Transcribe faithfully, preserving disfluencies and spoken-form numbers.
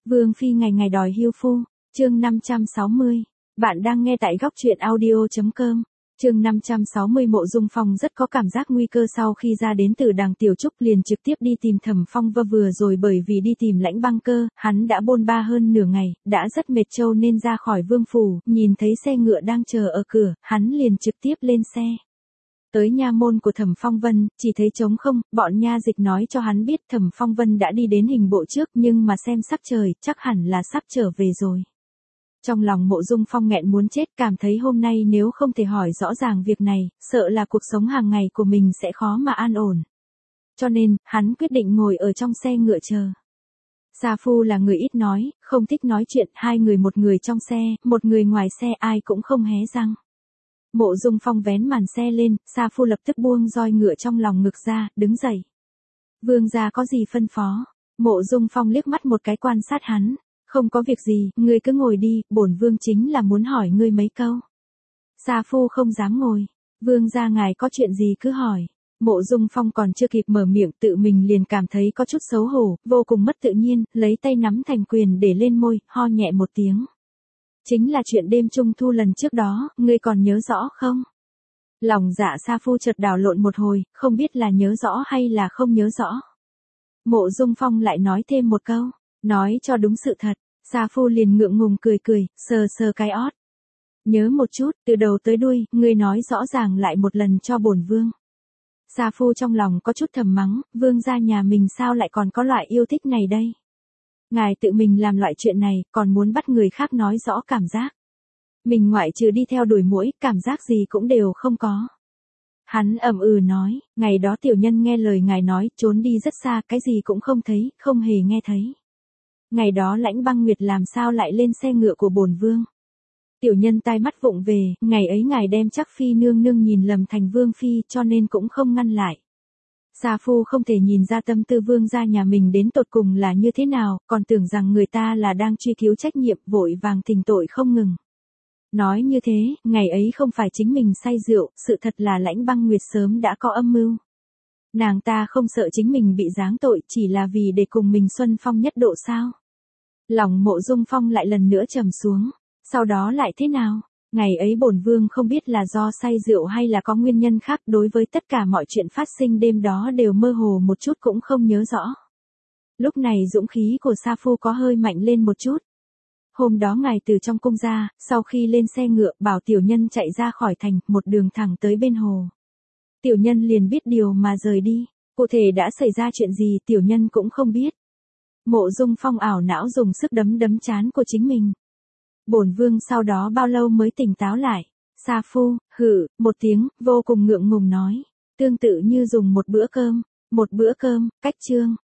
Vương phi ngày ngày đòi hưu phu, chương năm trăm sáu mươi. Bạn đang nghe tại góc truyện audio chấm com. Chương năm trăm sáu mươi. Mộ Dung Phong rất có cảm giác nguy cơ sau khi ra đến từ Đàng Tiểu Trúc liền trực tiếp đi tìm Thẩm Phong và vừa rồi bởi vì đi tìm Lãnh Băng Cơ, hắn đã bôn ba hơn nửa ngày, đã rất mệt trâu nên ra khỏi vương phủ, nhìn thấy xe ngựa đang chờ ở cửa, hắn liền trực tiếp lên xe. Tới nha môn của Thẩm Phong Vân, chỉ thấy trống không, bọn nha dịch nói cho hắn biết Thẩm Phong Vân đã đi đến hình bộ trước nhưng mà xem sắc trời, chắc hẳn là sắp trở về rồi. Trong lòng Mộ Dung Phong nghẹn muốn chết, cảm thấy hôm nay nếu không thể hỏi rõ ràng việc này, sợ là cuộc sống hàng ngày của mình sẽ khó mà an ổn. Cho nên, hắn quyết định ngồi ở trong xe ngựa chờ. Sa Phu là người ít nói, không thích nói chuyện, hai người một người trong xe, một người ngoài xe ai cũng không hé răng. Mộ Dung Phong vén màn xe lên, Sa Phu lập tức buông roi ngựa trong lòng ngực ra, đứng dậy. Vương gia có gì phân phó? Mộ Dung Phong liếc mắt một cái quan sát hắn. Không có việc gì, ngươi cứ ngồi đi, bổn vương chính là muốn hỏi ngươi mấy câu. Sa Phu không dám ngồi. Vương gia ngài có chuyện gì cứ hỏi. Mộ Dung Phong còn chưa kịp mở miệng tự mình liền cảm thấy có chút xấu hổ, vô cùng mất tự nhiên, lấy tay nắm thành quyền để lên môi, ho nhẹ một tiếng. Chính là chuyện đêm trung thu lần trước đó, ngươi còn nhớ rõ không? Lòng dạ Sa Phu chợt đảo lộn một hồi, không biết là nhớ rõ hay là không nhớ rõ. Mộ Dung Phong lại nói thêm một câu, nói cho đúng sự thật. Sa Phu liền ngượng ngùng cười cười, sờ sờ cái ót. Nhớ một chút, từ đầu tới đuôi, ngươi nói rõ ràng lại một lần cho bổn vương. Sa Phu trong lòng có chút thầm mắng, vương gia nhà mình sao lại còn có loại yêu thích này đây? Ngài tự mình làm loại chuyện này, còn muốn bắt người khác nói rõ cảm giác. Mình ngoại trừ đi theo đuổi muỗi, cảm giác gì cũng đều không có. Hắn ầm ừ nói, ngày đó tiểu nhân nghe lời ngài nói, trốn đi rất xa, cái gì cũng không thấy, không hề nghe thấy. Ngày đó Lãnh Băng Nguyệt làm sao lại lên xe ngựa của bổn vương? Tiểu nhân tai mắt vụng về, ngày ấy ngài đem chắc phi nương nương nhìn lầm thành vương phi cho nên cũng không ngăn lại. Sa Phu không thể nhìn ra tâm tư vương gia nhà mình đến tột cùng là như thế nào, còn tưởng rằng người ta là đang truy cứu trách nhiệm, vội vàng thỉnh tội không ngừng. Nói như thế, ngày ấy không phải chính mình say rượu, sự thật là Lãnh Băng Nguyệt sớm đã có âm mưu. Nàng ta không sợ chính mình bị giáng tội, chỉ là vì để cùng mình xuân phong nhất độ sao? Lòng Mộ Dung Phong lại lần nữa trầm xuống, sau đó lại thế nào? Ngày ấy bổn vương không biết là do say rượu hay là có nguyên nhân khác, đối với tất cả mọi chuyện phát sinh đêm đó đều mơ hồ một chút cũng không nhớ rõ. Lúc này dũng khí của Sa Phu có hơi mạnh lên một chút. Hôm đó ngài từ trong cung ra, sau khi lên xe ngựa bảo tiểu nhân chạy ra khỏi thành, một đường thẳng tới bên hồ. Tiểu nhân liền biết điều mà rời đi, cụ thể đã xảy ra chuyện gì tiểu nhân cũng không biết. Mộ Dung Phong ảo não dùng sức đấm đấm trán của chính mình. Bổn vương sau đó bao lâu mới tỉnh táo lại? Sa Phu, hử, một tiếng, vô cùng ngượng ngùng nói. Tương tự như dùng một bữa cơm, một bữa cơm, cách chương.